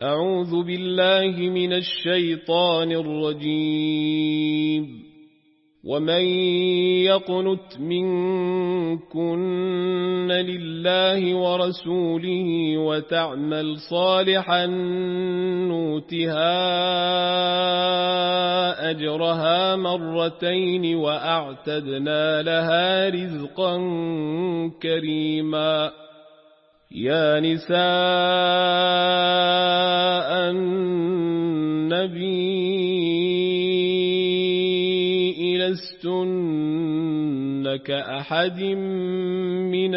أعوذ بالله من الشيطان الرجيم. ومن يقنت منكن لله ورسوله وتعمل صالحا نؤتها أجرها مرتين وأعتدنا لها رزقا كريما. يا نساء النبي لستن كأحد من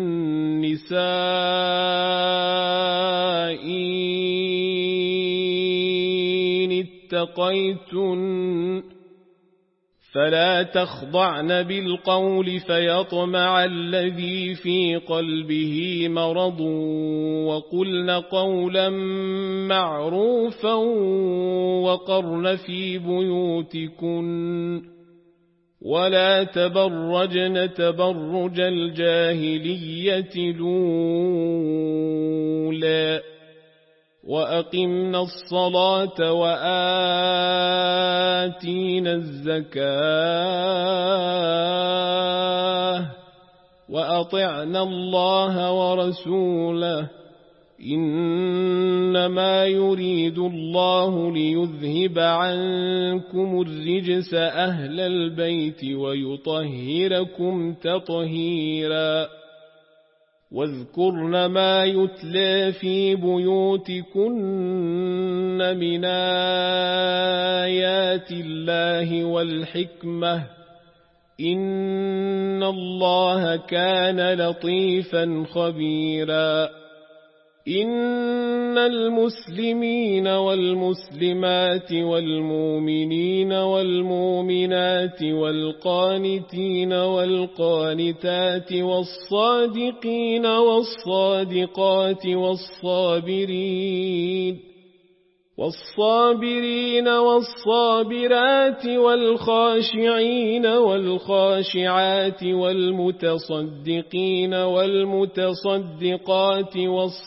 النساء إن اتقيتن فلا تخضعن بالقول فيطمع الذي في قلبه مرض وقلن قولا معروفا وقرن في بيوتكن ولا تبرجن تبرج الجاهلية الأولى وأقمنا الصلاة وآتينا الزكاة وأطعنا الله ورسوله إنما يريد الله ليذهب عنكم الرجس أهل البيت ويطهركم تطهيرا. واذكرن ما يتلى في بيوتكن من آيات الله والحكمة إن الله كان لطيفا خبيرا. إن المسلمين والمسلمات والمؤمنين والمؤمنات والقانتين والقانتات والصادقين والصادقات والصابرين والصابرات والخاشعين والخاشعات والمتصدقين والمتصدقات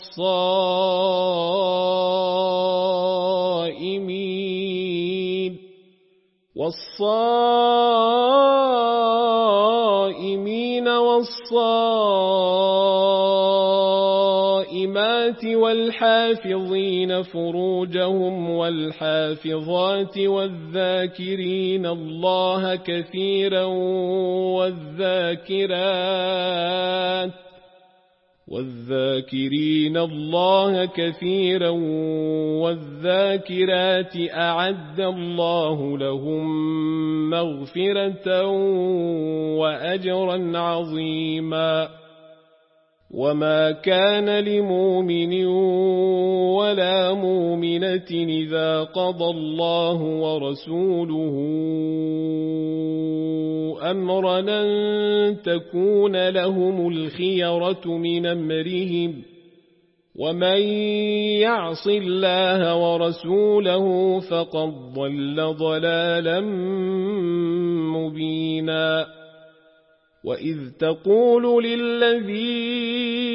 والصائمين والصائمات والحافظين فروجهم والحافظات والذاكرين الله كثيرا والذاكرين الله كثيرا والذاكرات أعد الله لهم مغفرة وأجرا عظيما. وما كان لمؤمن ولا مؤمنة إذا قضى الله ورسوله أمرا أن تكون لهم الخيرة من أمرهم ومن يعص الله ورسوله فقد ضل ضلالا مبينا. وإذ تقول للذي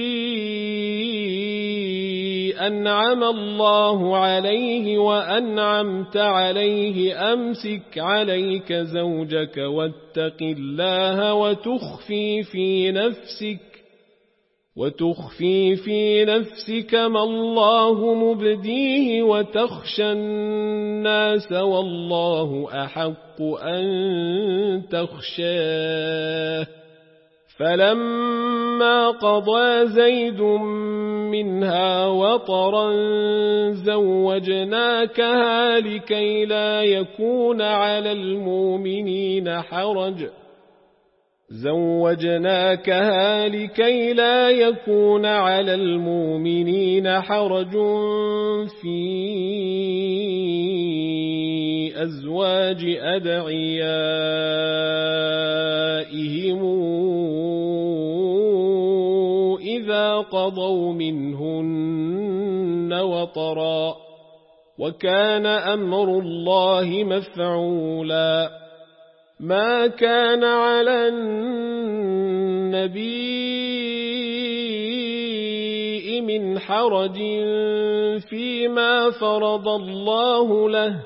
أنعم الله عليه وأنعمت عليه أمسك عليك زوجك واتق الله وتخفي في نفسك ما الله مبديه وتخشى الناس والله أحق أن تخشاه. فلما قضى زيد منها وطرا زوجناكها لكي لا يكون على المؤمنين حرج في أزواج أدعيائهم إذا قضوا منهن وطرا وكان أمر الله مفعولا. ما كان على النبي من حرج فيما ما فرض الله له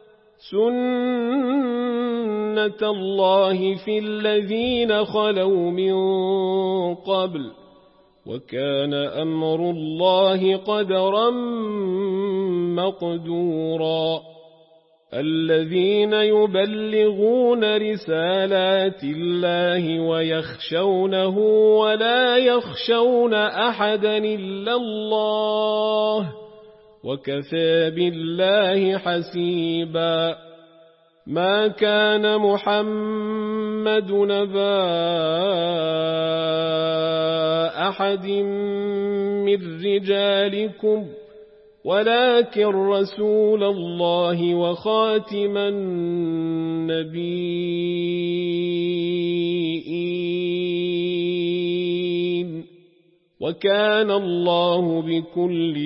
سنة الله في الذين خلوا من قبل وكان أمر الله قدرا مقدورا الذين يبلغون رسالات الله ويخشونه ولا يخشون أحدا إلا الله وكفى بالله حسيبا ما كان محمد نبا أحد من رجالكم ولكن رسول الله وخاتم النبيين وكان الله بكل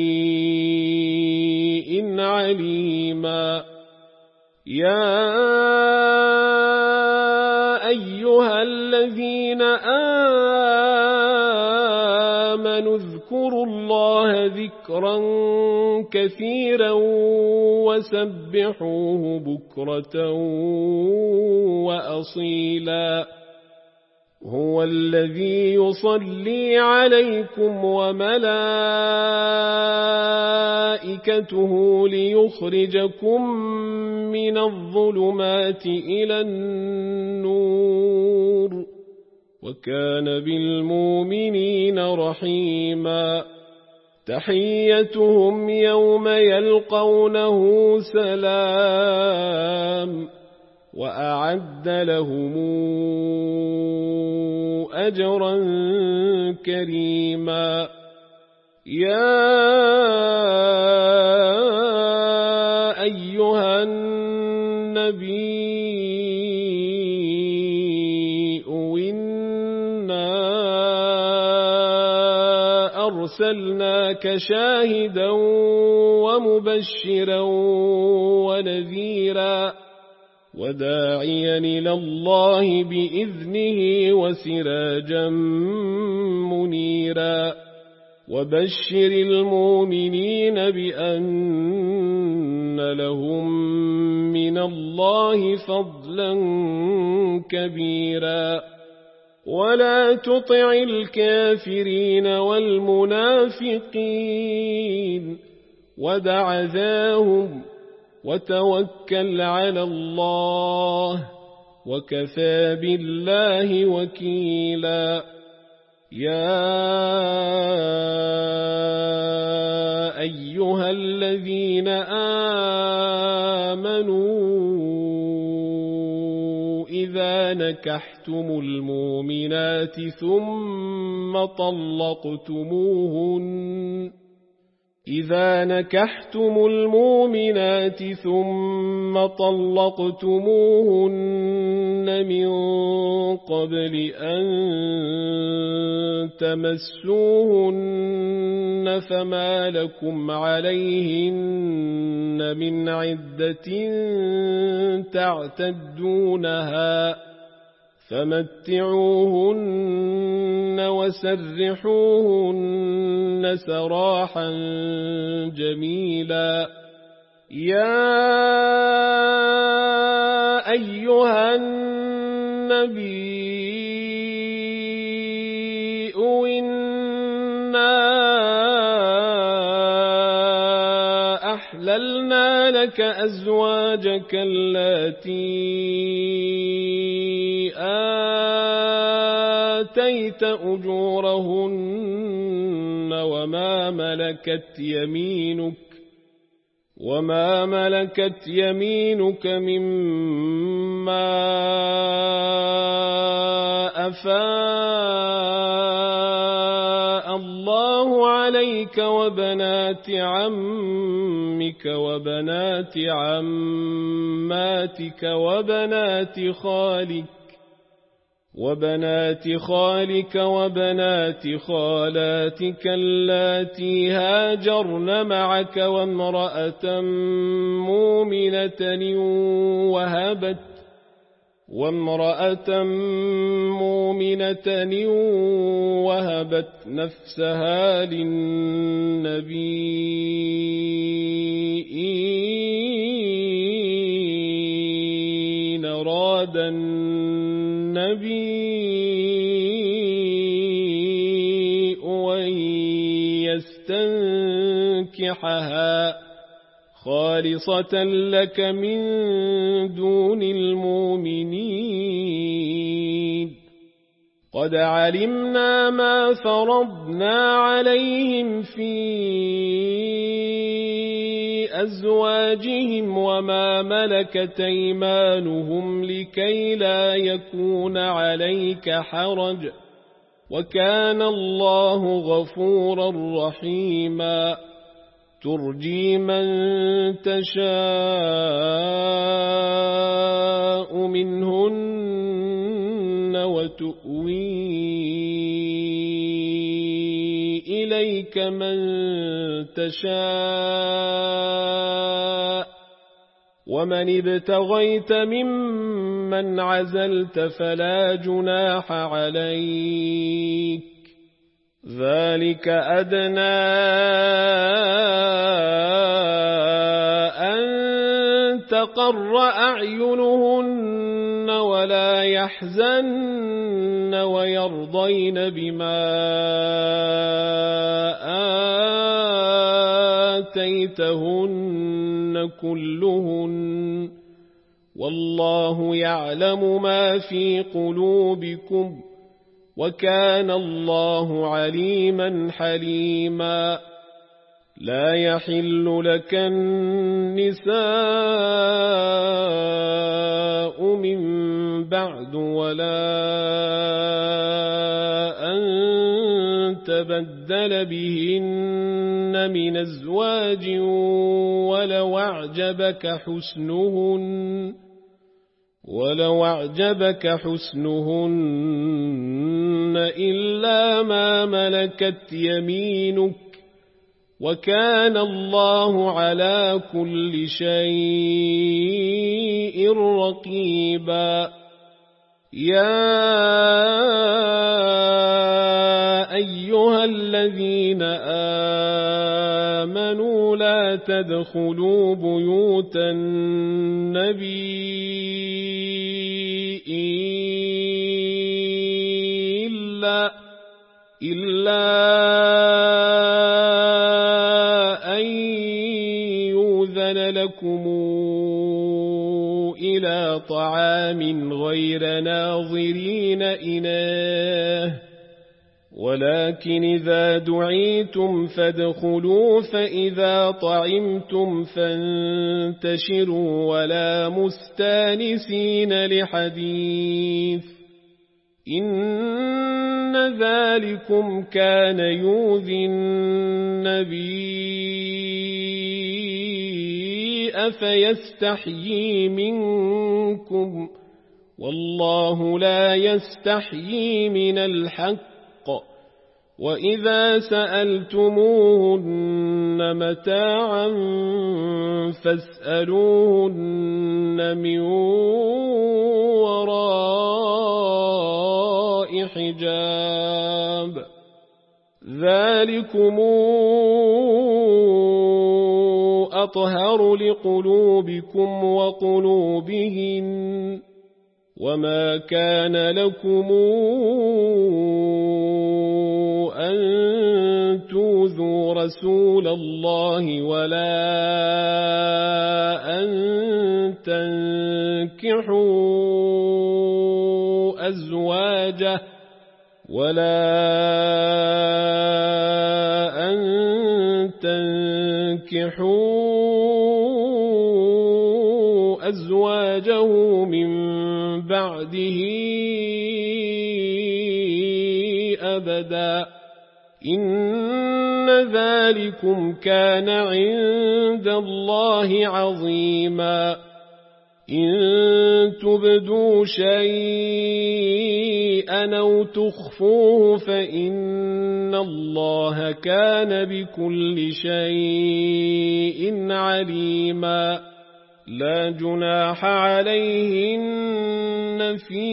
شيء عليما يا أيها الذين آمنوا اذكروا الله ذكرا كثيرا وسبحوه بكرة وأصيلا هو الذي يصلي عليكم وملائكته ليخرجكم من الظلمات إلى النور وكان بالمؤمنين رحيما تحيتهم يوم يلقونه سلام وأعد لهم أجرا كريما يا أيها النبي إنا أرسلناك شاهدا ومبشرا ونذيرا وداعيا إلى الله بإذنه وسراجا منيرا وبشر المؤمنين بأن لهم من الله فضلا كبيرا ولا تطع الكافرين والمنافقين ودع ذاهم وتوكل على الله وكفى بالله وكيلا يا أيها الذين آمنوا إذا نكحتم المؤمنات ثم طلقتموهن من قبل أن تمسوهن فما لكم عليهن من عدة تعتدونها فمتعوهن وسرحوهن سراحا جميلا يا أيها النبي إنا أحللنا لك أزواجك التي آتيت أجورهن وما ملكت يمينك مما أفاء الله عليك وبنات عمك وبنات عماتك وبنات خالك وبنات خالاتك اللاتي هاجرن معك وامرأة مؤمنة وهبت نفسها للنبي أراد النبي أن يستنكحها خالصة لك من دون المؤمنين قد علمنا ما فرضنا عليهم في أزواجهم وما ملكت أيمانهم لكي لا يكون عليك حرج وكان الله غفورا رحيما ترجي من تشاء منهن وتؤوي إليك من تشاء ومن ابتغيت ممن عزلت فلا جناح عليك ذلك أدنى أن تقر أعينهن ولا يحزن ويرضين بما آتيتهن كلهن والله يعلم ما في قلوبكم وكان الله عليما حليما لا يحل لك النساء من بعد ولا أن تبدل بهن من أزواج ولو أعجبك حسنهن إلا ما ملكت يمينك وكان الله على كل شيء رقيبا يا أيها الذين آمنوا لا تدخلوا بيوت النبي إلا أن يؤذن لكم إلى طعام غير ناظرين إناه ولكن إذا دعيتم فادخلوا فإذا طعمتم فانتشروا ولا مستانسين لحديث إن ذلكم كان يؤذي النبي فيستحيي منكم والله لا يستحيي من الحق وإذا سألتموهن متاعا فاسألوهن من وراء حجاب ذلكم أطهر لقلوبكم وقلوبهن وما كان لكم أن تؤذوا رسول الله ولا أن تنكحوا أزواجه من بعده أبدا إن ذلكم كان عند الله عظيما إن تبدوا شيئا أو تخفوه فإن الله كان بكل شيء عليما لا جناح عليهن في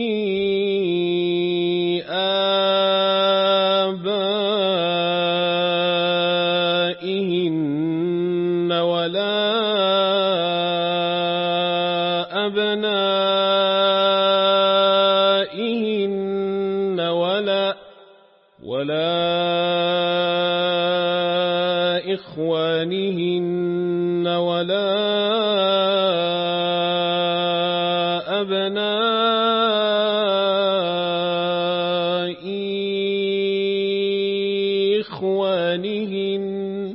آبائهن ولا أبنائهن إخوانهن ولا أبناء إخوانهن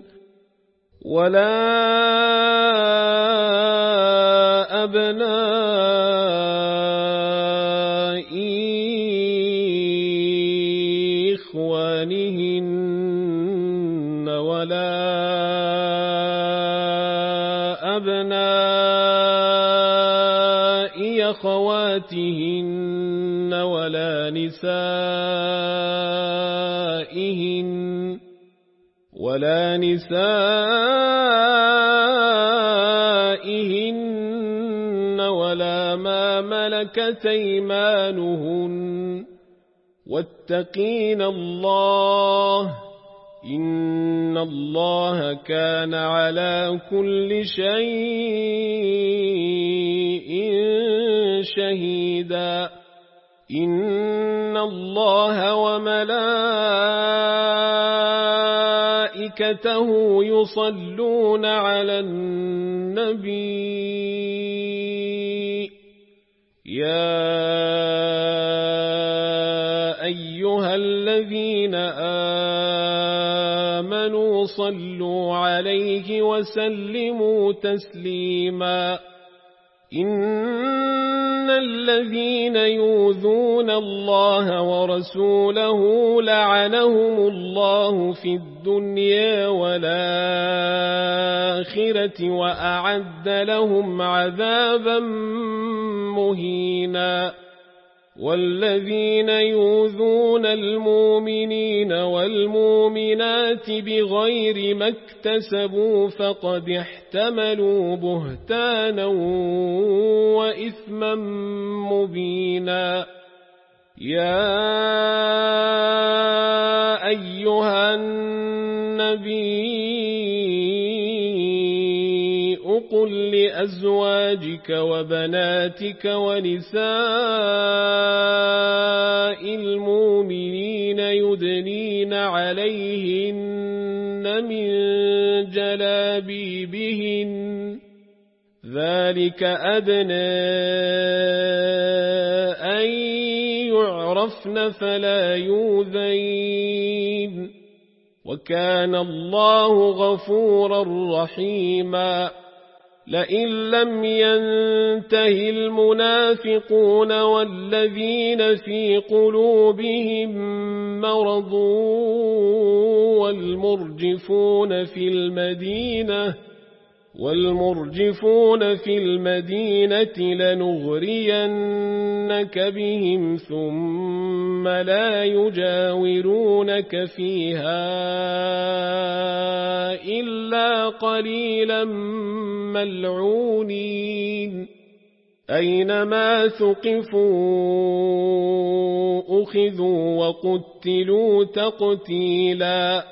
ولا أبناء أخواتهن ولا نسائهن ولا ما ملكت أيمانهن واتقين الله إن الله كان على كل شيء شهيدا إن الله وملائكته يصلون على النبي يا أيها الذين آمنوا صلوا عليه وسلموا تسليما إن الذين يؤذون الله ورسوله لعنهم الله في الدنيا والآخرة وأعد لهم عذابا مهينا والذين يؤذون المؤمنين والمؤمنات بغير ما اكتسبوا فقد احتملوا بهتانا وإثما مبينا يا أيها النبي قل لأزواجك وبناتك ونساء المؤمنين يدنين عليهن من جلابيبهن ذلك أدنى أن يعرفن فلا يؤذين وكان الله غفورا رحيما لئن لم ينته المنافقون والذين في قلوبهم مرض والمرجفون في المدينة لنغرينك بهم ثم لا يجاورونك فيها إلا قليلا ملعونين أينما ثقفوا أخذوا وقتلوا تقتيلا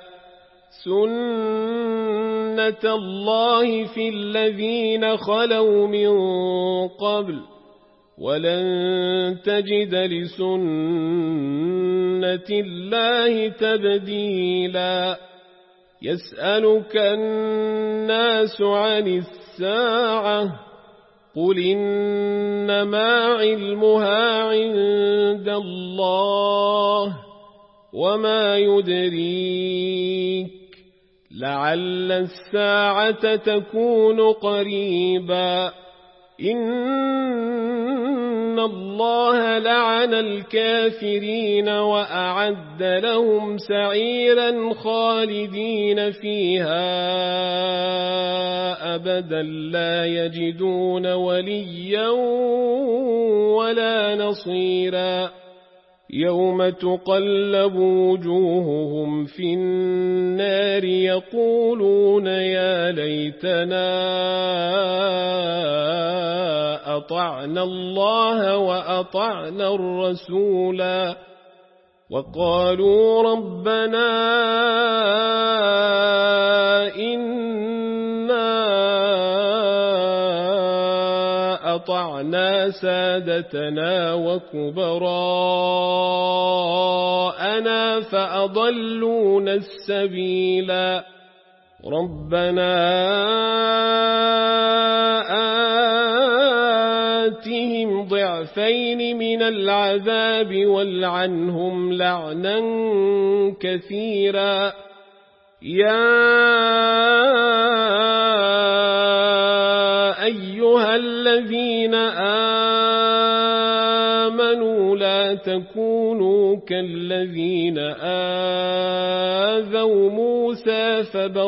سنة الله في الذين خلوا من قبل ولن تجد لسنة الله تبديلا يسألك الناس عن الساعة قل إنما علمها عند الله وما يدريك لعل الساعة تكون قريبا إن الله لعن الكافرين وأعد لهم سعيرا خالدين فيها أبدا لا يجدون وليا ولا نصيرا يوم تقلب وجوههم في النار يقولون يا ليتنا أطعنا الله وأطعنا الرسولا وقالوا ربنا إنا أطعنا سادتنا وكبراءنا فأضلونا السبيلا ربنا آتهم ضعفين من العذاب والعنهم لعنا كثيرا يا أيها الذين آمنوا لا تكونوا كالذين آذوا موسى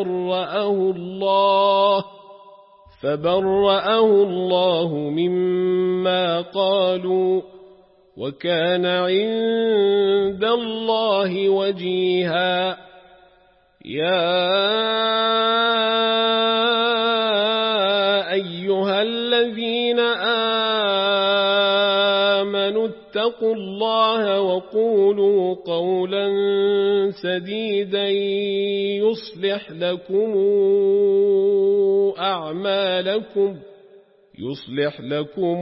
فبرأه الله مما قالوا وكان عند الله وجيها يا أيها الذين آمنوا اتقوا الله وقولوا قولا سديدا يصلح لكم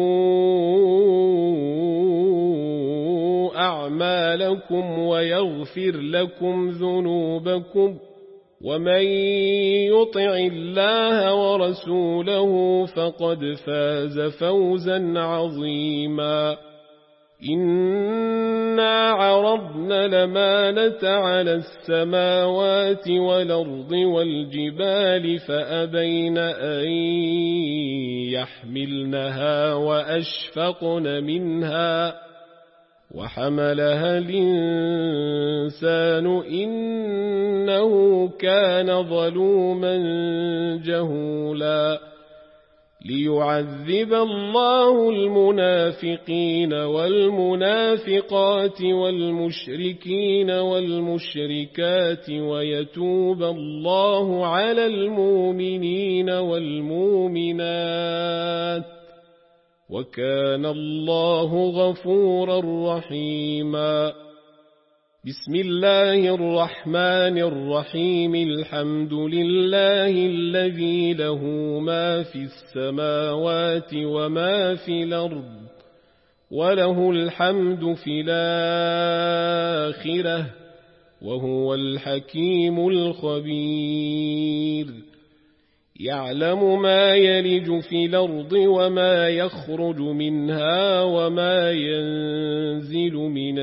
أعمالكم ويغفر لكم ذنوبكم ومن يطع الله ورسوله فقد فاز فوزا عظيما إنا عرضنا الأمانة على السماوات والأرض والجبال فأبين أن يحملنها وأشفقن منها وحملها الإنسان إنه كان ظلوما جهولا ليعذب الله المنافقين والمنافقات والمشركين والمشركات ويتوب الله على المؤمنين والمؤمنات وكان الله غفورا رحيما بسم الله الرحمن الرحيم الحمد لله الذي له ما في السماوات وما في الأرض وله الحمد في الآخرة وهو الحكيم الخبير يعلم ما يلج في الأرض وما يخرج منها وما ينزل من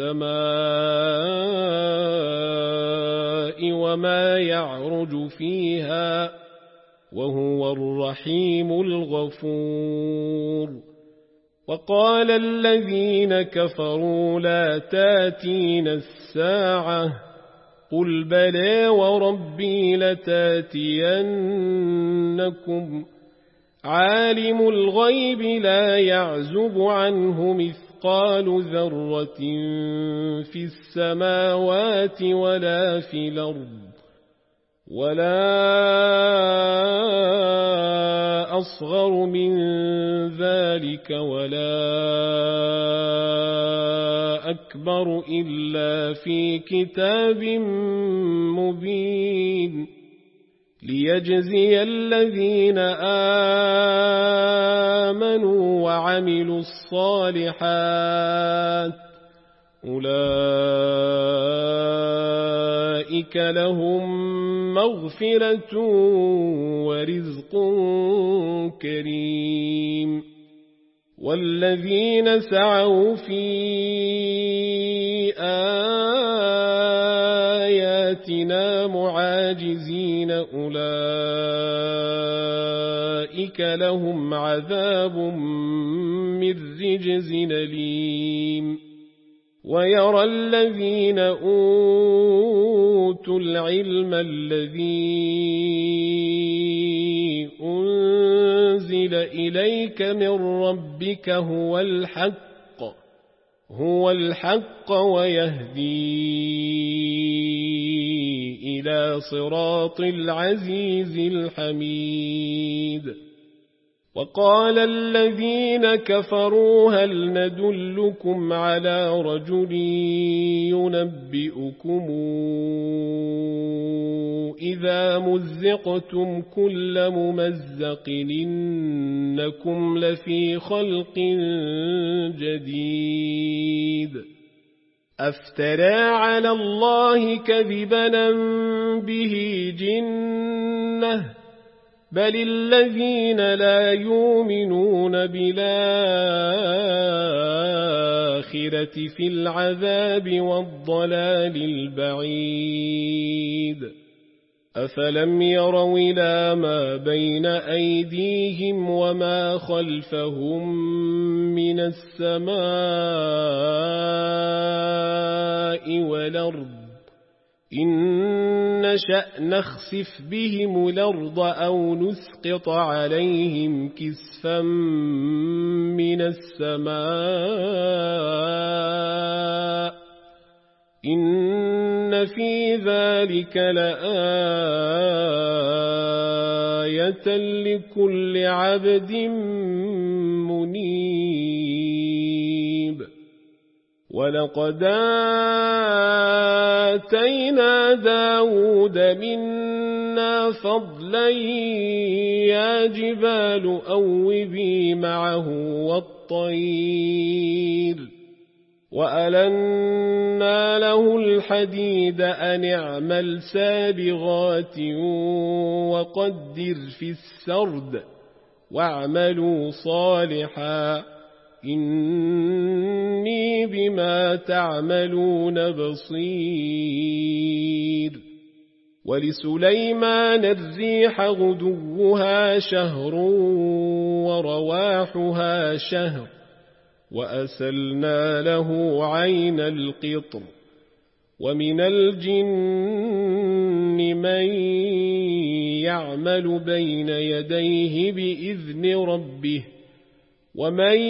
السماء وما يعرج فيها وهو الرحيم الغفور وقال الذين كفروا لا تاتين الساعة قل بلى وربي لتاتينكم عالم الغيب لا يعزب عنه مثقال ذرة في السماوات ولا في الأرض ولا أصغر من ذلك ولا أكبر إلا في كتاب مبين ليجزي الذين آمنوا وعملوا الصالحات أولئك لهم مغفرة ورزق كريم والذين سعوا في آياتنا معاجزين أولئك لهم عذاب من رجز أليم ويرى الذين أوتوا العلم الذي أنزل إليك من ربك هو الحق ويهدي إلى صراط العزيز الحميد وقال الذين كفروا هل ندلكم على رجل ينبئكم إذا مزقتم كل ممزق إنكم لفي خلق جديد أفترى على الله كذبا به جنة بل الذين لا يؤمنون بالآخرة في العذاب والضلال البعيد أفلم يروا إلى ما بين أيديهم وما خلفهم من السماء والأرض إن نشأ نخسف بهم الأرض أو نسقط عليهم كسفا من السماء إن في ذلك لآية لكل عبد منيب ولقد آتينا داود منا فضلا يا جبال أوبي معه والطير وألنا له الحديد أن اعمل سابغات وقدر في السرد واعملوا صالحا إني بما تعملون بصير ولسليمان الريح غدوها شهر ورواحها شهر وأسلنا له عين القطر ومن الجن من يعمل بين يديه بإذن ربه ومن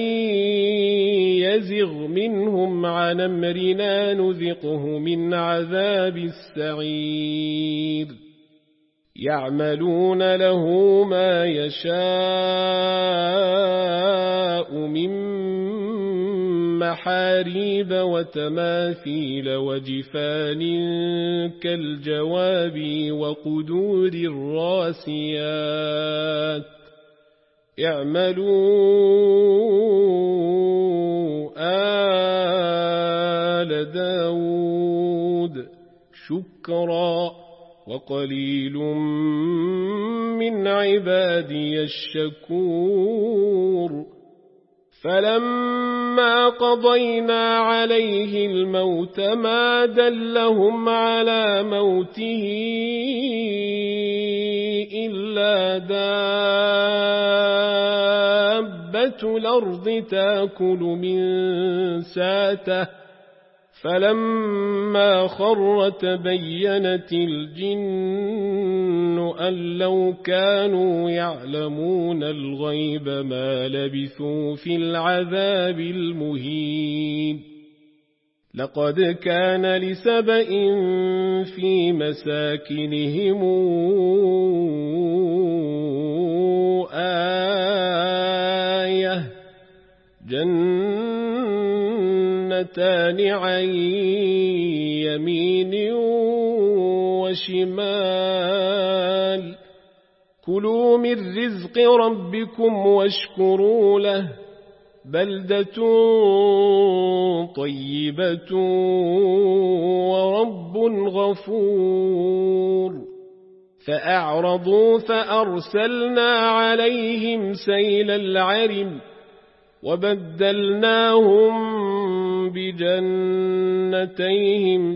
يزغ منهم عن أمرنا نذقه من عذاب السعير يعملون له ما يشاء من محاريب وتماثيل وجفان كالجواب وقدور الراسيات اعملوا آل داود شكرا وقليل من عبادي الشكور فلما قضينا عليه الموت ما دلهم على موته إلا دابة الأرض تأكل من ساته فلما خر تبينت الجن أن لو كانوا يعلمون الغيب ما لبثوا في العذاب المهين لقد كان لسبإ في مساكنهم آية جنتان عن يمين وشمال كلوا من رزق ربكم واشكروا له بلدة طيبة ورب غفور فأعرضوا فأرسلنا عليهم سيل العرم وبدلناهم بجنتيهم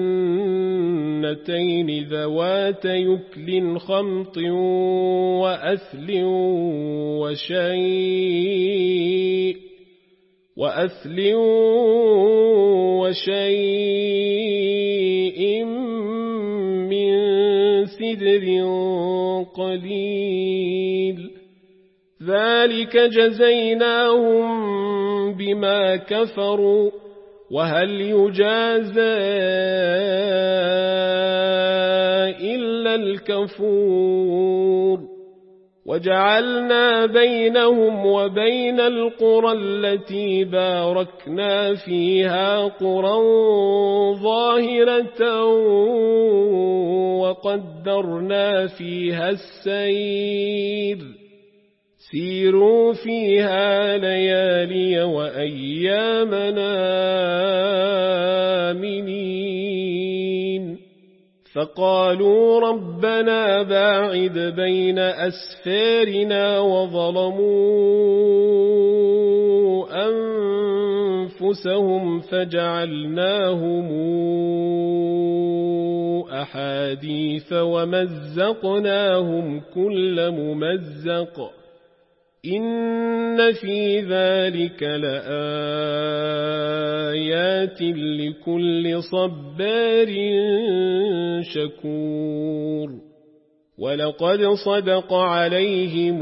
جنتين ذوات يكل خمط وأثل وشيء من سدر قليل ذلك جزيناهم بما كفروا وهل يجازى إلا الكفور وجعلنا بينهم وبين القرى التي باركنا فيها قرى ظاهرة وقدرنا فيها السير سيروا فيها ليالي وأيامنا آمنين فقالوا ربنا باعد بين أسفارنا وظلموا أنفسهم فجعلناهم أحاديث ومزقناهم كل ممزق إن في ذلك لآيات لكل صبار شكور ولقد صدق عليهم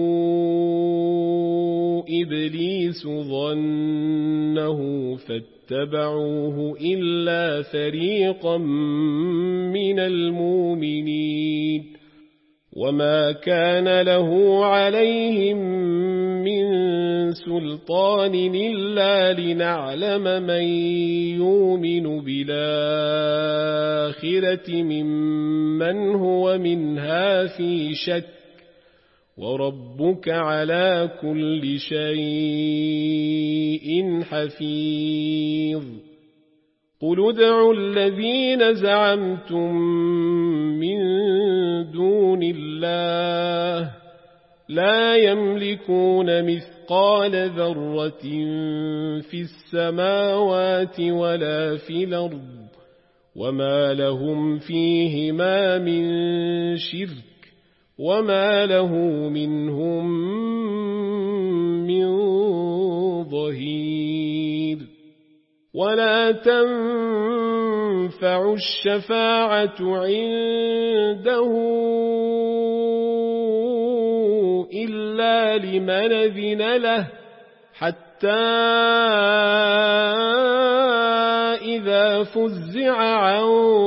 إبليس ظنه فاتبعوه إلا فريقا من المؤمنين وما كان له عليهم من سلطان إلا لنعلم من يؤمن بالآخرة ممن هو منها في شك وربك على كل شيء حفيظ قل ادعوا الذين زعمتم من دون الله لا يملكون مثقال ذرة في السماوات ولا في الأرض وما لهم فيهما من شرك وما له منهم من ظهير ولا تنفع الشفاعة عنده إلا لمن أذن له حتى إذا فزع عن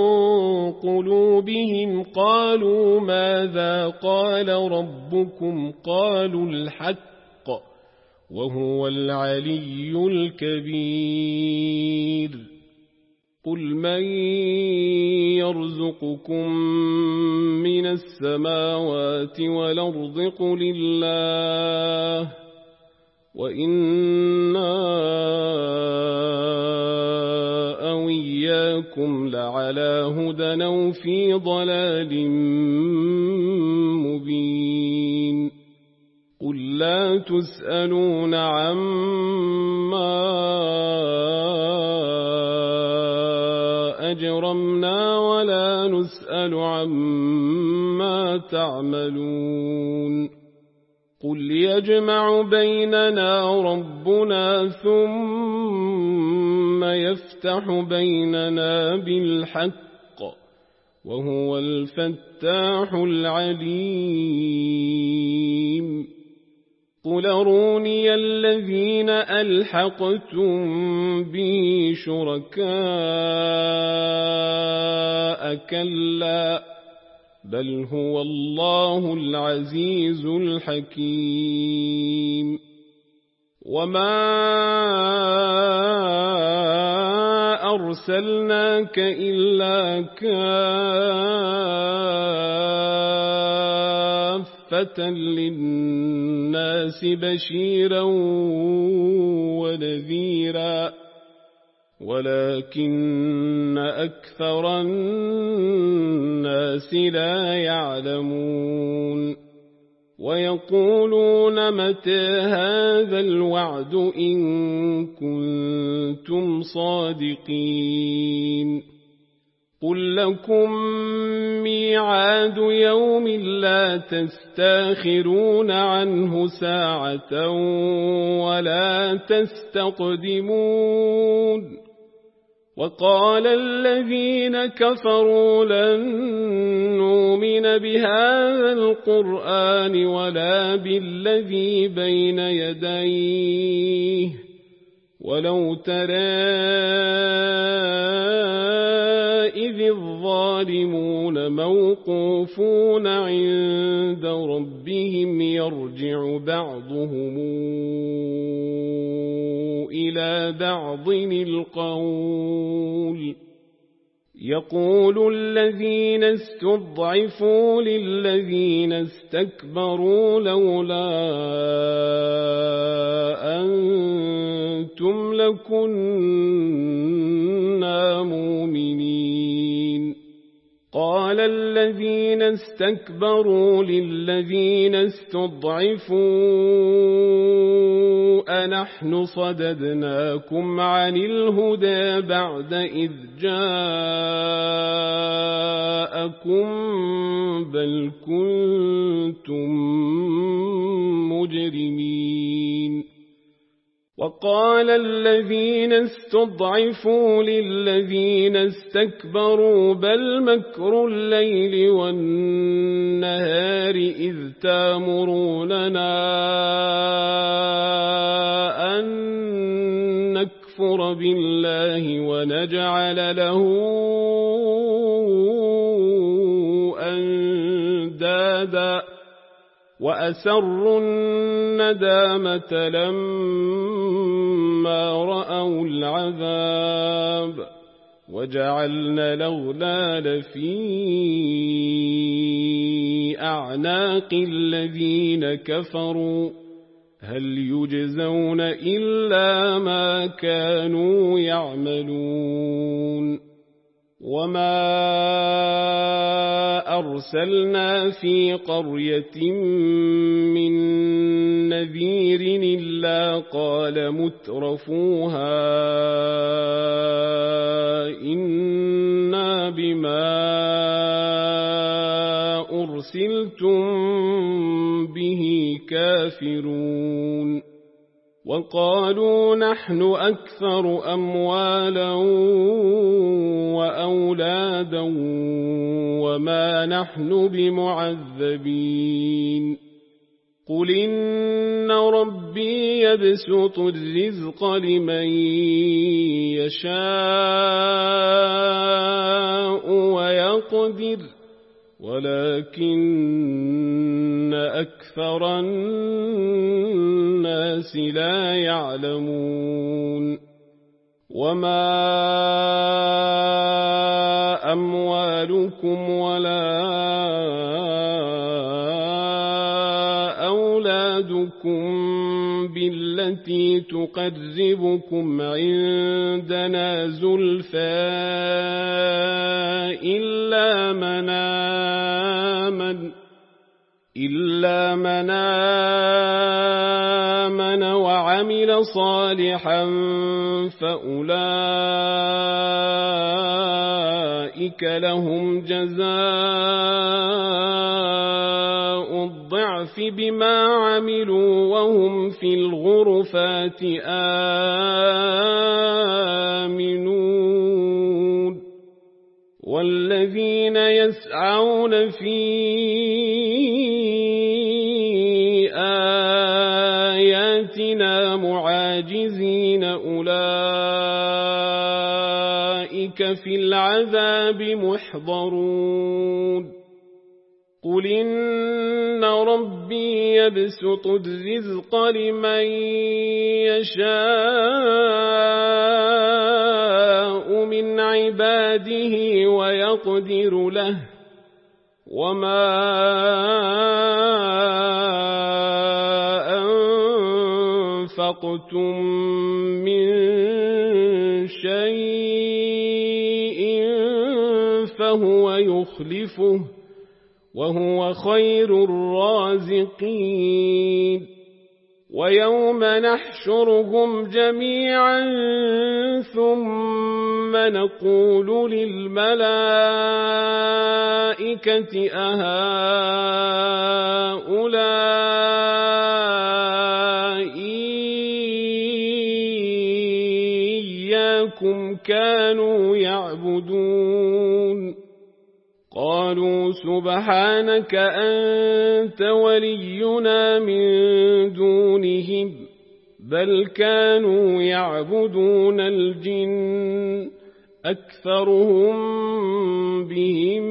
قلوبهم قالوا ماذا قال ربكم قالوا الحق وهو العلي الكبير قل من يرزقكم من السماوات والأرض قل الله وإنا أو إياكم لعلى هدى أو في ضلال مبين قل لا تسألون عما أجرمنا ولا نسأل عما تعملون قل يجمع بيننا ربنا ثم يفتح بيننا بالحق وهو الفتاح العليم قل أروني الذين ألحقتم به شركاء كلا بل هو الله العزيز الحكيم وما أرسلناك إلا كافة للناس بشيرا ونذيرا ولكن أكثر الناس لا يعلمون ويقولون متى هذا الوعد إن كنتم صادقين قل لكم ميعاد يوم لا تستاخرون عنه ساعة ولا تستقدمون وقال الذين كفروا لن نؤمن بهذا القرآن ولا بالذي بين يديه ولو ترى إذ الظالمون موقوفون عند ربهم يرجع بعضهم إلى بعض القول يقول الذين استضعفوا للذين استكبروا لولا أنتم كنتم لكنا مؤمنين. قال الذين استكبروا للذين استضعفوا أنحن صددناكم عن الهدى بعد إذ جاءكم بل كنتم مجرمين. وقال الذين استضعفوا للذين استكبروا بل مكر الليل والنهار إذ تأمروننا أن نكفر بالله ونجعل له أندادا وأسروا الندامة لما رأوا العذاب وجعلنا الأغلال في أعناق الذين كفروا هل يجزون إلا ما كانوا يعملون. وما أرسلنا في قرية من نذير إلا قال مترفوها إنا بما أرسلتم به كافرون. وقالوا نحن أكثر أموالا وأولادا وما نحن بمعذبين. قل إن ربي يبسط الرزق لمن يشاء ويقدر ولكن أكثر الناس لا يعلمون. وما أموالكم ولا أولادكم بالتي تقربكم عندنا زلفى إلا من آمن وعمل صالحا فأولئك لهم جزاء الضعف بما عملوا وهم في الغرفات آمنون. والذين يسعون في آياتنا معاجزين أولئك في العذاب محضرون. قل إن ربي يبسط الرزق لمن يشاء من عباده ويقدر له وما أنفقتم من شيء فهو يخلفه وهو خير الرازقين. ويوم نحشرهم جميعا ثم نقول للملائكة أهؤلاء إياكم كانوا يعبدون قالوا سبحانك أنت ولينا من دونهم بل كانوا يعبدون الجن أكثرهم بهم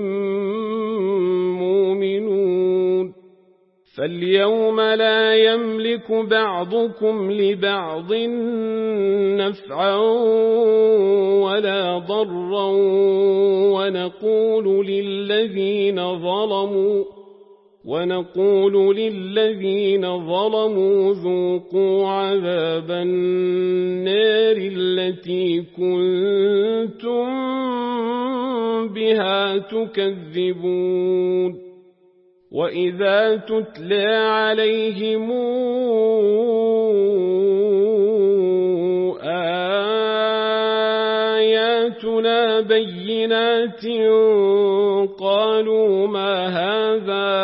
مؤمنون. فاليوم لا يملك بعضكم لبعض نفعا ولا ضرا ونقول ونقول للذين ظلموا ذوقوا عذاب النار التي كنتم بها تكذبون وإذا تتلى عليهم آياتنا بينات قالوا ما هذا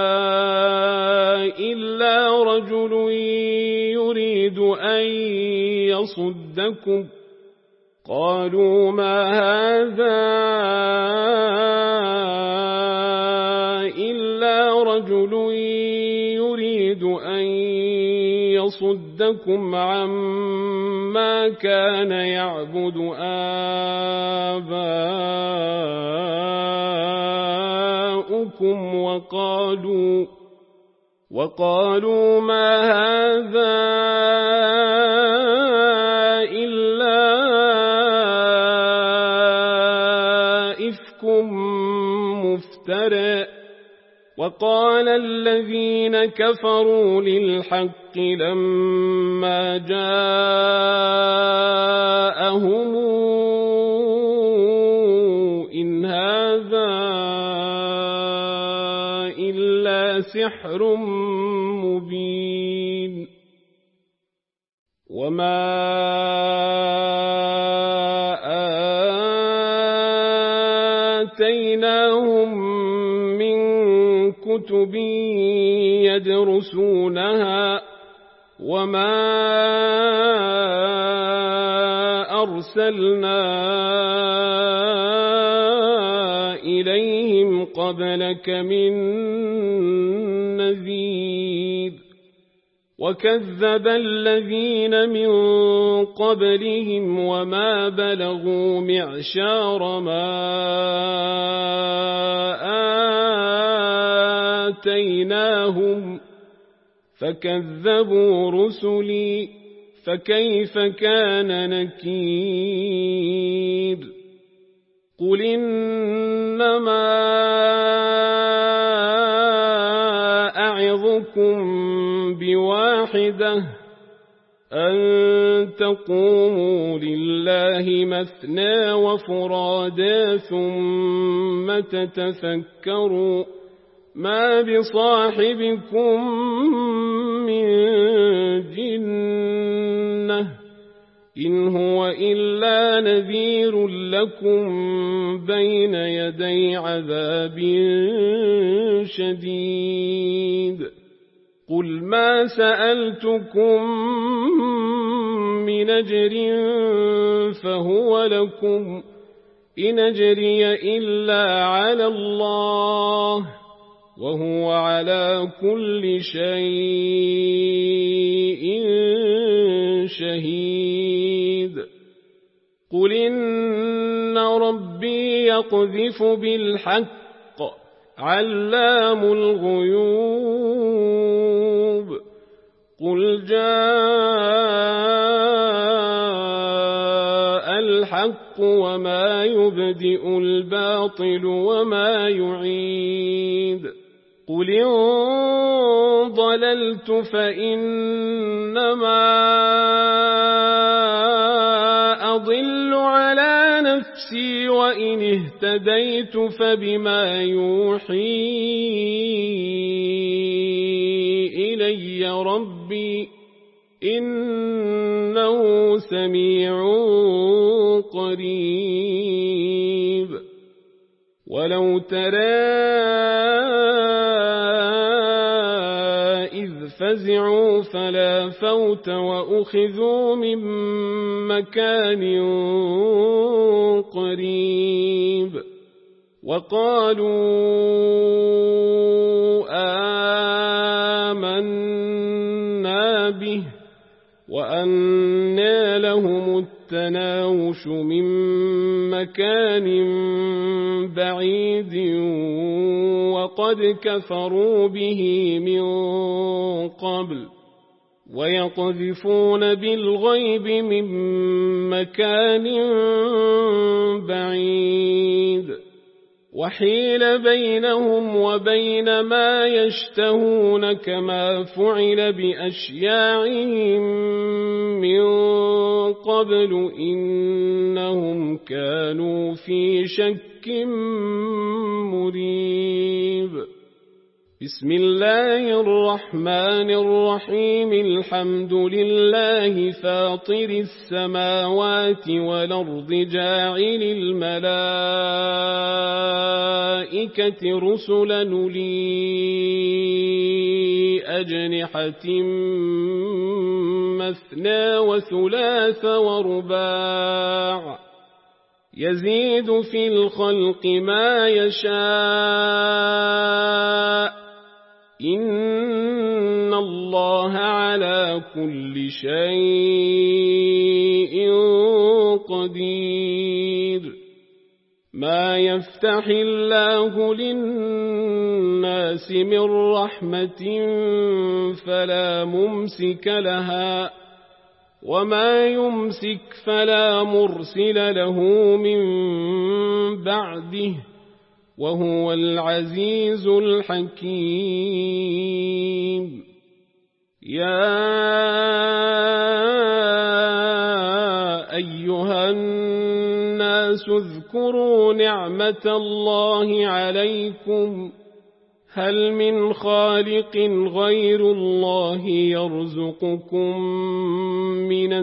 إلا رجل يريد أن يصدكم عما كان يعبد آباؤكم وقالوا ما هذا إلا إفك مفترى وقال الذين كفروا للحق لما جاءهم إن هذا إلا سحر مبين وما آتيناهم من كتب يدرسونها وما أرسلنا إليهم قبلك من نذير وكذب الذين من قبلهم وما بلغوا معشار ما آتيناهم فكذبوا رسلي فكيف كان نكير قل إنما أعظكم بواحدة أن تقوموا لله مثنى وفرادا ثم تتفكروا ما بصاحبكم من جنة إن هو إلا نذير لكم بين يدي عذاب شديد قل ما سألتكم من أجر فهو لكم إن أجري إلا على الله وهو على كل شيء شهيد قل إن ربي يقذف بالحق علام الغيوب قل جاء الحق وما يبدئ الباطل وما يعيد قل إن ضللت فإنما أضل على نفسي وإن اهتديت فبما يوحي إلي ربي إنه سميع قريب ولو ترى إذ فزعوا فلا فوت وأخذوا من مكان قريب وقالوا آمنا به وأنى لهم التناوش من مكان بعيد وقد كفروا به من قبل ويقذفون بالغيب من مكان بعيد وحيل بينهم وبين ما يشتهون كما فعل بأشياعهم من قبل إنهم كانوا في شك مريب. بسم الله الرحمن الرحيم الحمد لله فاطر السماوات والأرض جاعل الملائكة رسلا أولي أجنحة مثنى وثلاث ورباع يزيد في الخلق ما يشاء إن الله على كل شيء قدير. ما يفتح الله للناس من رحمة فلا ممسك لها وما يمسك فلا مرسل له من بعده وهو العزيز الحكيم. يا أيها الناس اذكروا نعمة الله عليكم هل من خالق غير الله يرزقكم من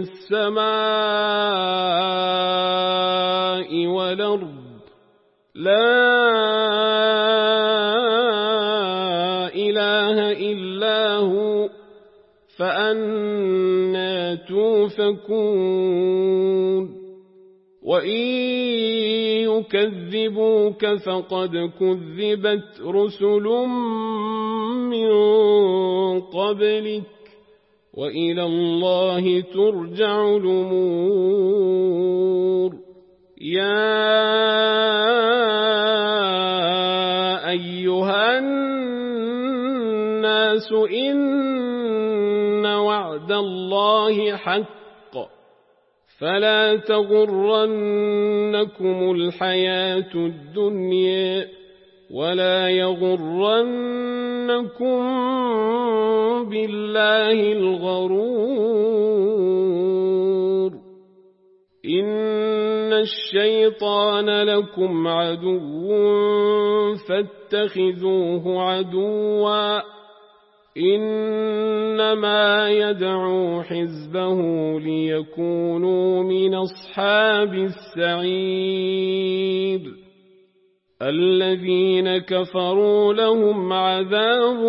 السماء والأرض لا إله إلا هو فأنى توفكون. وإن يكذبوك فقد كذبت رسل من قبلك وإلى الله ترجع الأمور. يا أيها الناس إن وعد الله حق فلا تغرنكم الحياة الدنيا ولا يغرنكم بالله الغرور. إن الشيطان لكم عدو فاتخذوه عدوا إنما يدعو حزبه ليكونوا من أصحاب السعير. الذين كفروا لهم عذاب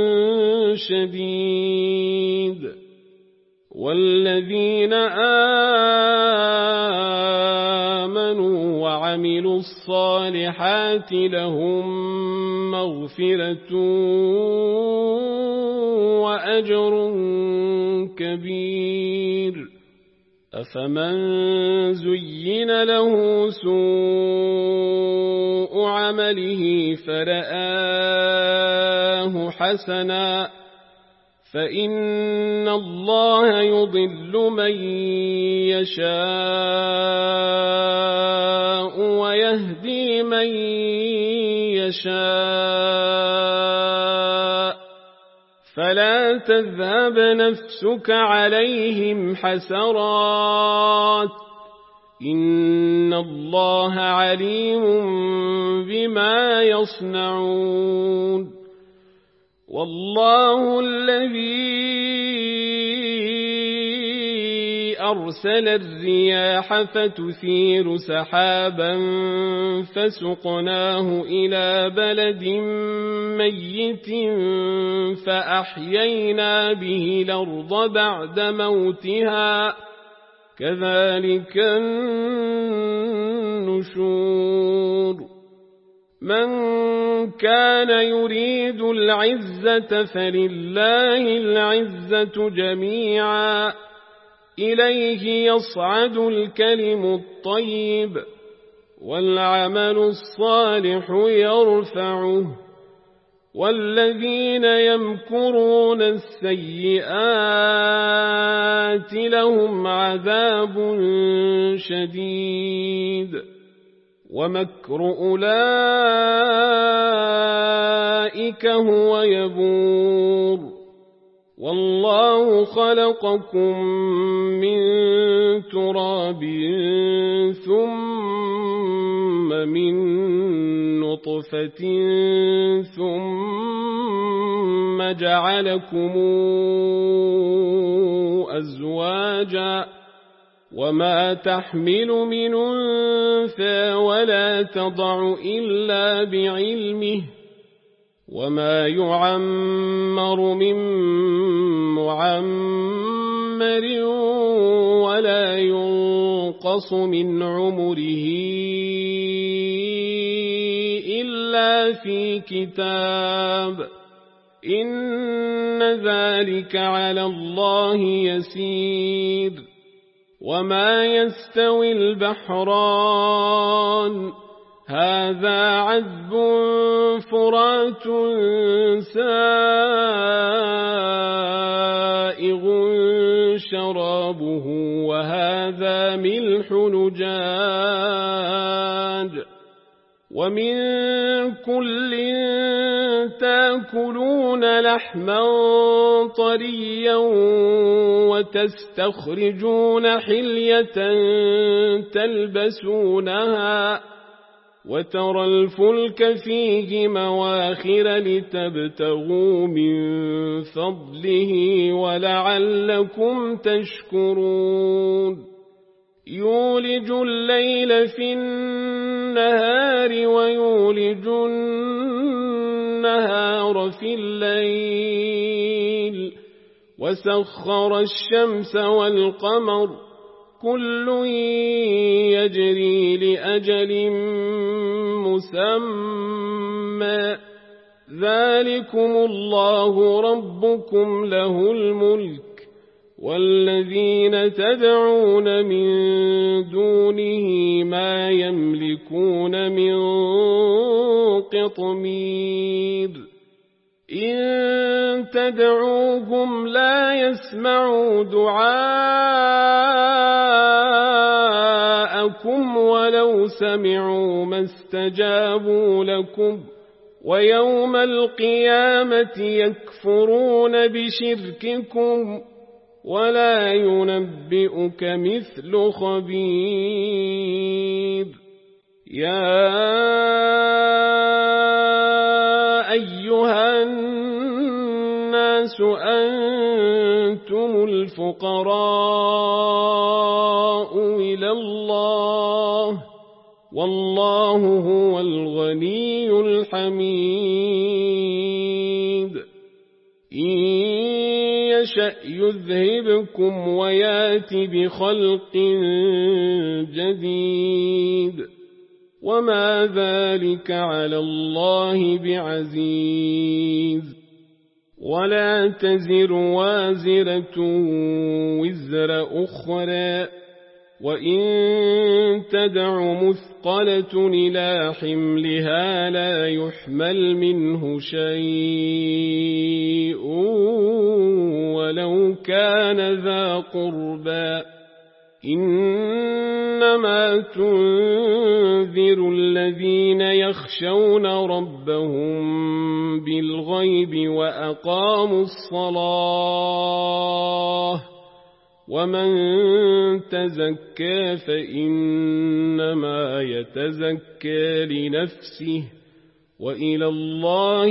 شديد والذين آمنوا وعملوا الصالحات لهم مغفرة وأجر كبير. أفمن زين له سوء عمله فرآه حسنا فإن الله يضل من يشاء ويهدي من يشاء فلا تذهب نفسك عليهم حسرات إن الله عليم بما يصنعون. والله الذي أرسل الرياح فتثير سحابا فسقناه إلى بلد ميت فأحيينا به الأرض بعد موتها كذلك النشور. من كان يريد العزة فلله العزة جميعا إليه يصعد الكلم الطيب والعمل الصالح يرفعه والذين يمكرون السيئات لهم عذاب شديد ومكر أولئك هو يبور والله خلقكم من تراب ثم من نطفة ثم جعلكم أزواجا وما تحمل من أنثى ولا تضع إلا بعلمه وما يعمر من معمر ولا ينقص من عمره إلا في كتاب إن ذلك على الله يسير وما يستوي البحران هذا عذب فرات سائغ شرابه وهذا ملح نجاج ومن كل تاكلون لحما طريا وتستخرجون حلية تلبسونها وترى الفلك فيه مواخر لتبتغوا من فضله ولعلكم تشكرون يولج الليل في النهار ويولج النهار في الليل وسخر الشمس والقمر كل يجري لأجل مسمى ذلكم الله ربكم له الملك والذين تدعون من دونه ما يملكون من قطمير إن تدعوهم لا يسمعوا دعاءكم ولو سمعوا ما استجابوا لكم ويوم القيامة يكفرون بشرككم ولا ينبئك مثل خبير يا أيها الناس أنتم الفقراء إلى الله والله هو الغني الحميد إن يشأ يذهبكم ويات بخلق جديد وما ذلك على الله بعزيز ولا تزر وازرة وزر أخرى وإن تدع مثقلة إلى حملها لا يحمل منه شيء ولو كان ذا قربى إنما تنذر الذين يخشون ربهم بالغيب وأقاموا الصلاة ومن تزكى فإنما يتزكى لنفسه وإلى الله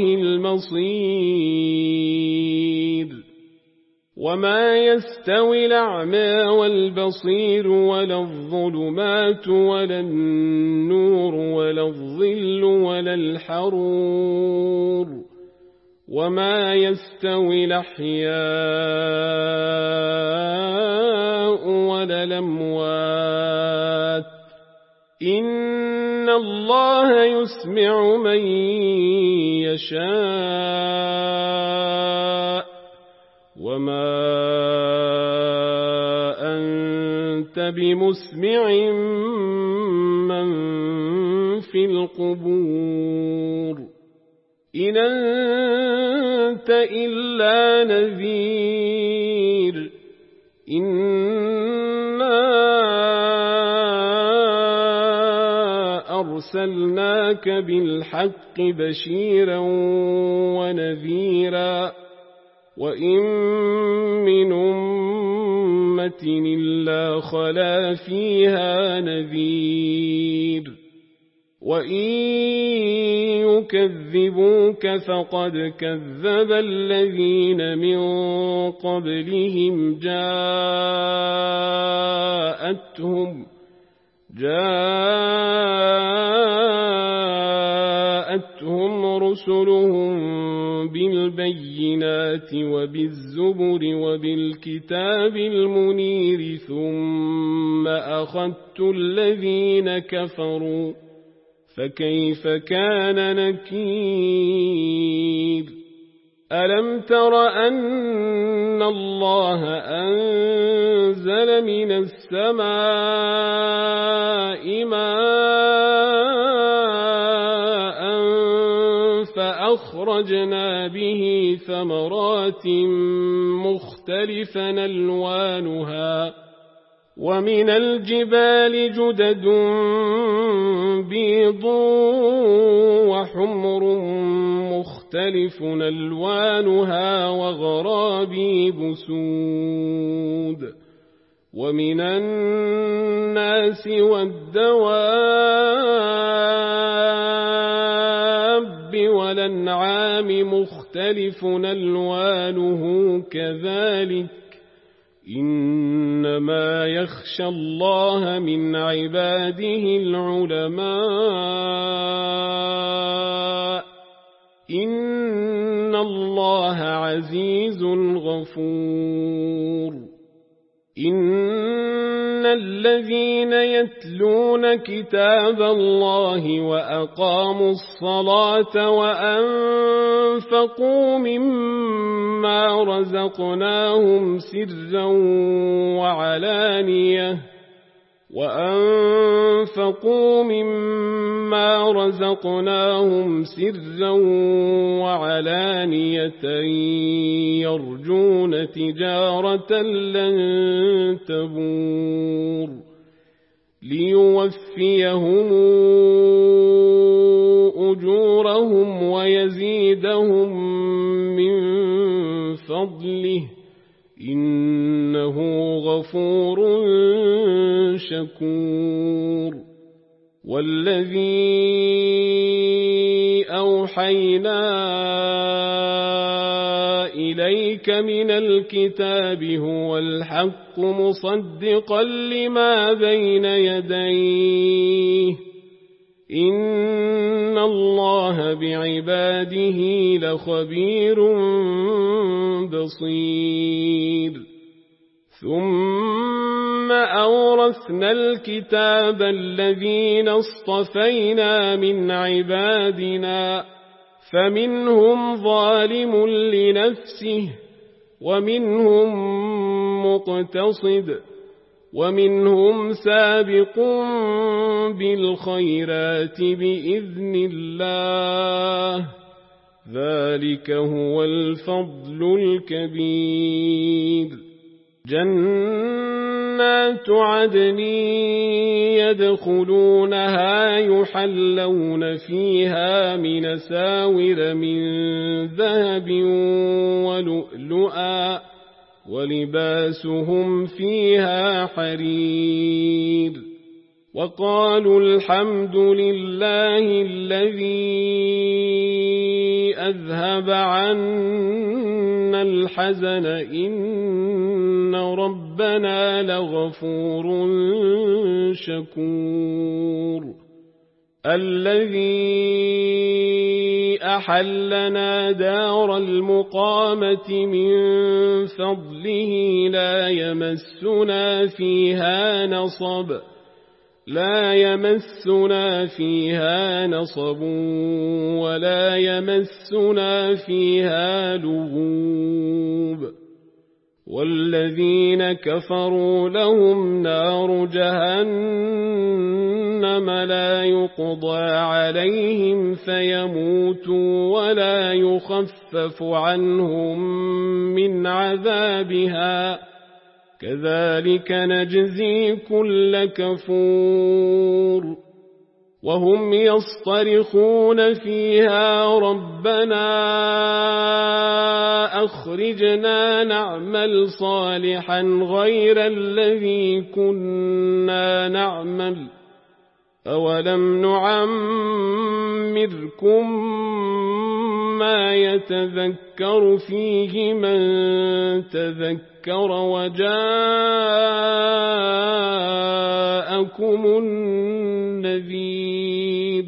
المصير وما يستوي الأعمى والبصير ولا الظلمات ولا النور ولا الظل ولا الحرور وما يستوي الأحياء ولا الأموات إن الله يسمع من يشاء وما أنت بمسمع من في القبور إن أنت إلا نذير إنا أرسلناك بالحق بشيرا ونذيرا وإن من أمة إلا خلا فيها نذير وإن يكذبوك فقد كذب الذين من قبلهم جاءتهم رسلهم بالبينات وبالزبر وبالكتاب المنير ثم أخذت الذين كفروا فكيف كان نكير ألم تر أن الله أنزل من السماء ماء فأخرجنا به ثمرات مختلفا ألوانها ومن الجبال جدد بيض وحمر مختلف ألوانها وغرابيب سود ومن الناس والدواب والأنعام مختلف ألوانه كذلك إنما يخشى الله من عباده العلماء إن الله عزيز غفور إن الذين يتلون كتاب الله وأقاموا الصلاة وأنفقوا مما رزقناهم سرا وعلانية يرجون تجارة لن تبور ليوفيهم أجورهم ويزيدهم من فضله إنه غفور شكور والذي أوحينا إليك من الكتاب هو الحق مصدقا لما بين يديه إن الله بعباده لخبير بصير ثم أورثنا الكتاب الذين اصطفينا من عبادنا فمنهم ظالم لنفسه ومنهم مقتصد ومنهم سابق بالخيرات بإذن الله ذلك هو الفضل الكبير جنات عدن يدخلونها يحلون فيها من أساور من ذهب ولؤلؤا ولباسهم فيها حرير وقالوا الحمد لله الذي أذهب عنا الحزن إن ربنا لغفور شكور الذي أحلنا دار المقامة من فضله لا يمسنا فيها نصب ولا يمسنا فيها لغوب والذين كفروا لهم نار جهنم لا يقضى عليهم فيموتوا ولا يخفف عنهم من عذابها كذلك نجزي كل كفور وهم يصطرخون فيها ربنا أخرجنا نعمل صالحا غير الذي كنا نعمل أولم نعمركم ما يتذكر فيه من تذكر وجاءكم النذير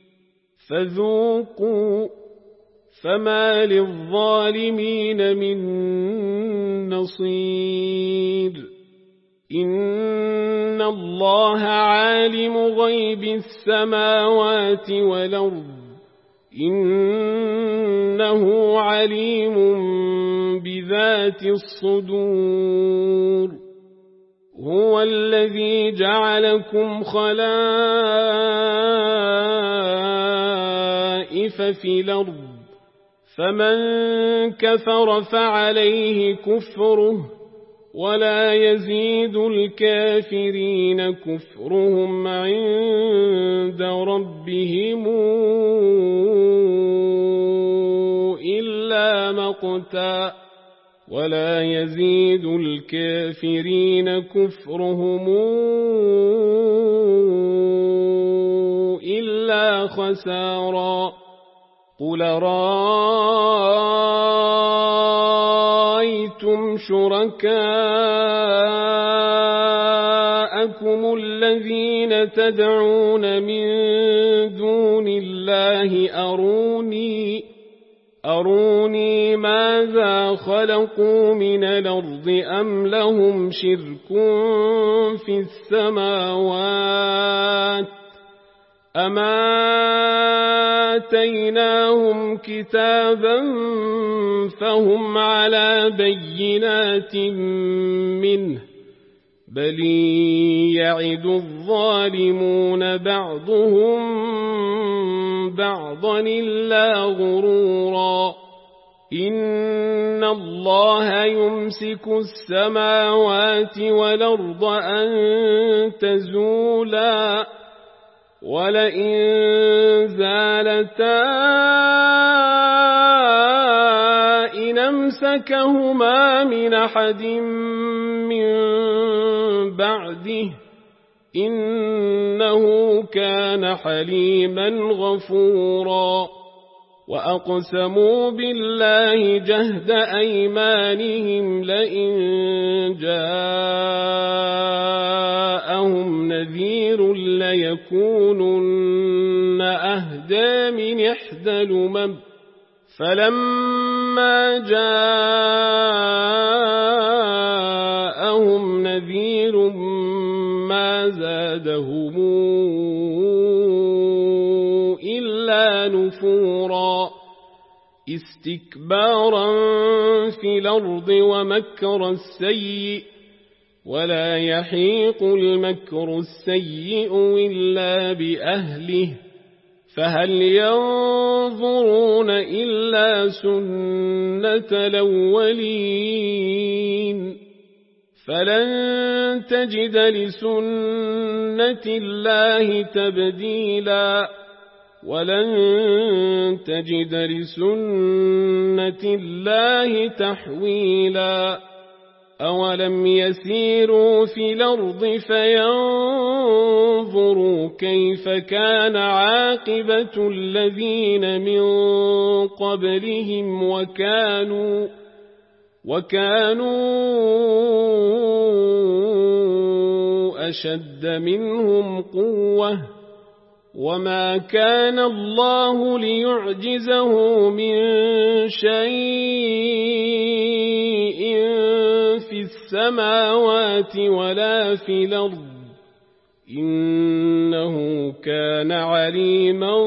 فذوقوا فما للظالمين من نصير إن الله عالم غيب السماوات والأرض إنه عليم بذات الصدور هو الذي جعلكم خلائف في الأرض فمن كفر فعليه كفره ولا يزيد الكافرين كفرهم عند ربهم إلا مقتا ولا يزيد الكافرين كفرهم إلا خسارا قل رأيتم شركاءكم الذين تدعون من دون الله أروني ماذا خلقوا من الأرض أم لهم شرك في السماوات أم آتيناهم كتابا فهم على بينات منه بل يعد الظالمون بعضهم بعضا إلا غرورا إن الله يمسك السماوات والأرض أن تزولا ولئن زالتا إن أمسكهما من أحد من بعده إنه كان حليما غفورا وأقسموا بالله جهد أيمانهم لئن جاءهم نذير ليكونن أهدى من إحدى الأمم فلما جاءهم نذير ما زادهم إلا نفورا استكبارا في الأرض ومكر السيء ولا يحيق المكر السيء إلا بأهله فهل ينظرون إلا سنة الأولين فلن تجد لسنة الله تبديلا ولن تجد لسنة الله تحويلا أولم يسيروا في الأرض فينظروا كيف كان عاقبة الذين من قبلهم وكانوا أشد منهم قوة وما كان الله ليعجزه من شيء في السماوات ولا في الأرض إنه كان عليما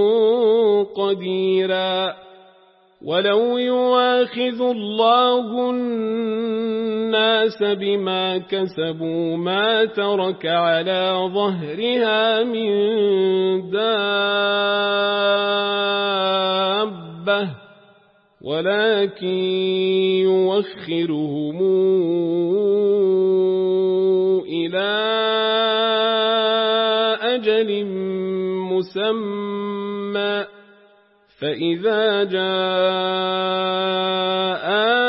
قديرا ولو يواخذ الله الناس بما كسبوا ما ترك على ظهرها من دابة ولكن يوخرهم إلى أجل فإذا جاء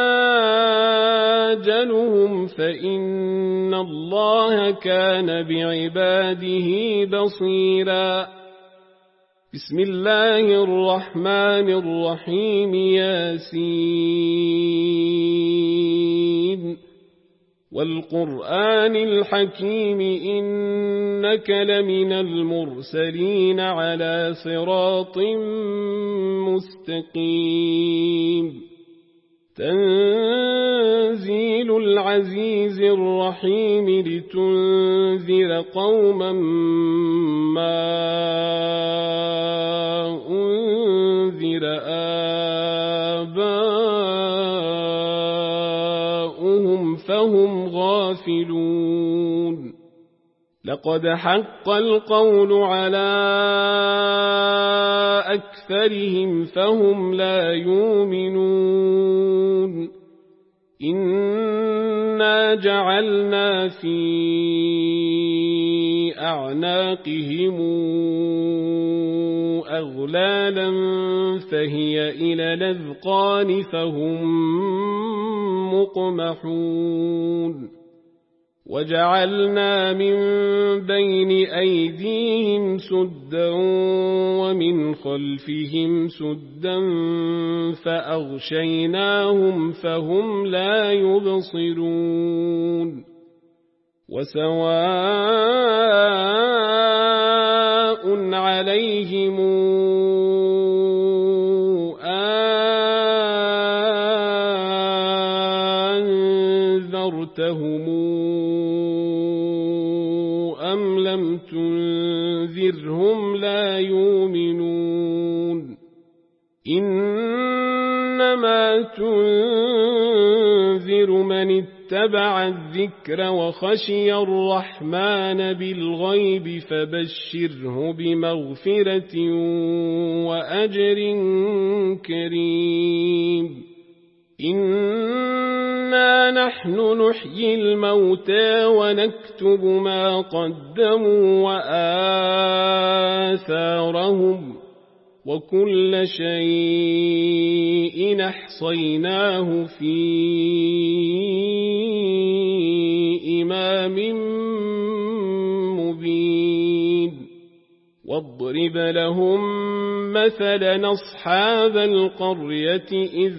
أجلهم فإن الله كان بعباده بصيرا. بسم الله الرحمن الرحيم. ياسين والقرآن الحكيم إنك لمن المرسلين على صراط مستقيم. تنزيل العزيز الرحيم لتنذر قوما ما أنذر آباؤهم فهم غافلون. لقد حق القول على أكثرهم فهم لا يؤمنون. إنا جعلنا في أعناقهم أغلالا فهي إلى الأذقان فهم مقمحون. وجعلنا من بين أيديهم سدا ومن خلفهم سدا فأغشيناهم فهم لا يبصرون. وسواء عليهم أنذرتهم أم لم تنذرهم لا يؤمنون. إنما تنذر من اتبع الذكر وخشي الرحمن بالغيب فبشره بمغفرة وأجر كريم. إنا نحن نحيي الموتى ونكتب ما قدموا وآثارهم وكل شيء أحصيناه في إمام مبين. واضرب لهم مثلا أصحاب القرية إذ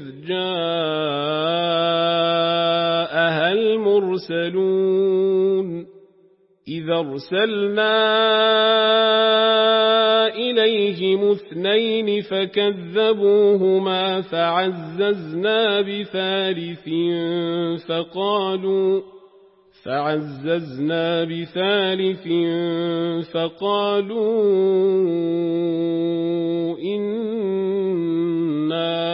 جاءها المرسلون إذ أرسلنا إليهم 2 فكذبوهما فعززنا بثالث فقالوا إنا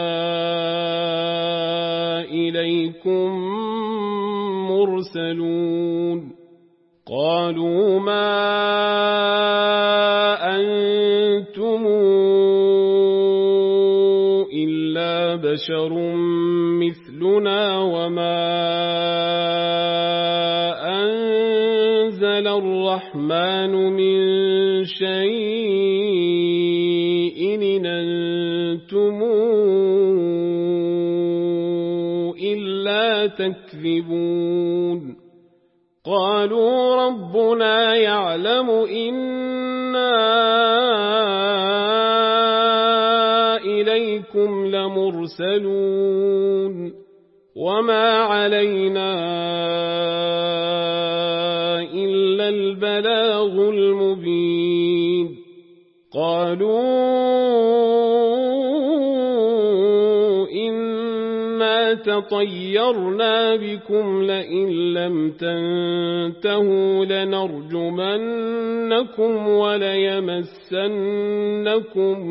إليكم مرسلون. قالوا ما أنتم إلا بشر مثلنا وما أنزل الرحمن من شيء إن أنتم إلا تكذبون. قالوا ربنا يعلم إنا إليكم لمرسلون وما علينا إلا البلاغ المبين. قالوا إنا تطيرنا بكم لئن لم تنتهوا لنرجمنكم وليمسنكم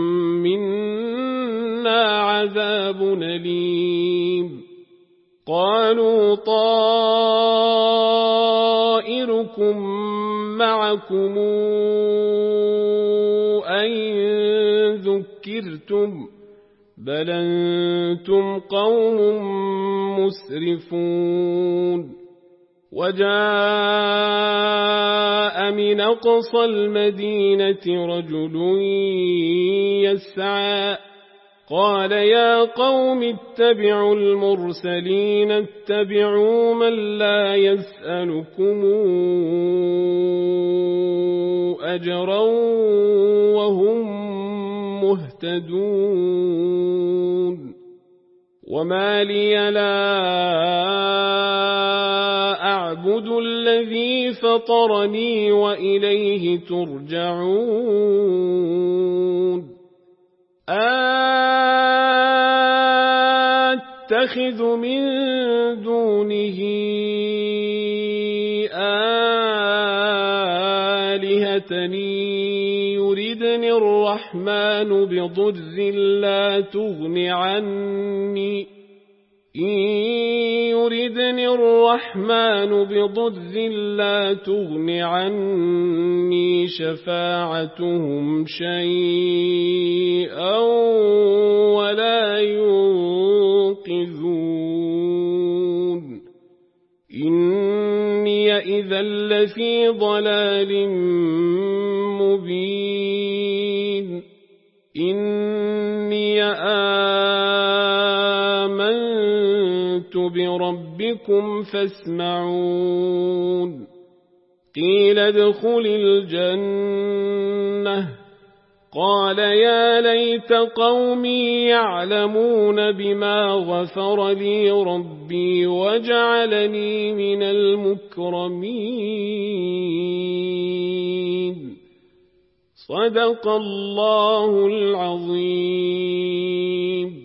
منا عذاب أليم. قالوا طائركم معكم أئن ذكرتم بل أنتم قوم مسرفون. وجاء من أقصى المدينة رجل يسعى قال يا قوم اتبعوا المرسلين اتبعوا من لا يسألكم أجرا وهم مهتدون وما لي لا أعبد الذي فطرني وإليه ترجعون أتخذ من دونه آلهة يردني الرحمن بضر لا تغن عني إن يردني الرحمن بضر لا تغن عني شفاعتهم شيئا ولا ينقذون إني إذا لفي ضلال مبين إني آمنت بربكم فاسمعون قيل ادخل الجنة قال يا ليت قومي يعلمون بما غفر لي ربي وجعلني من المكرمين صدق الله العظيم.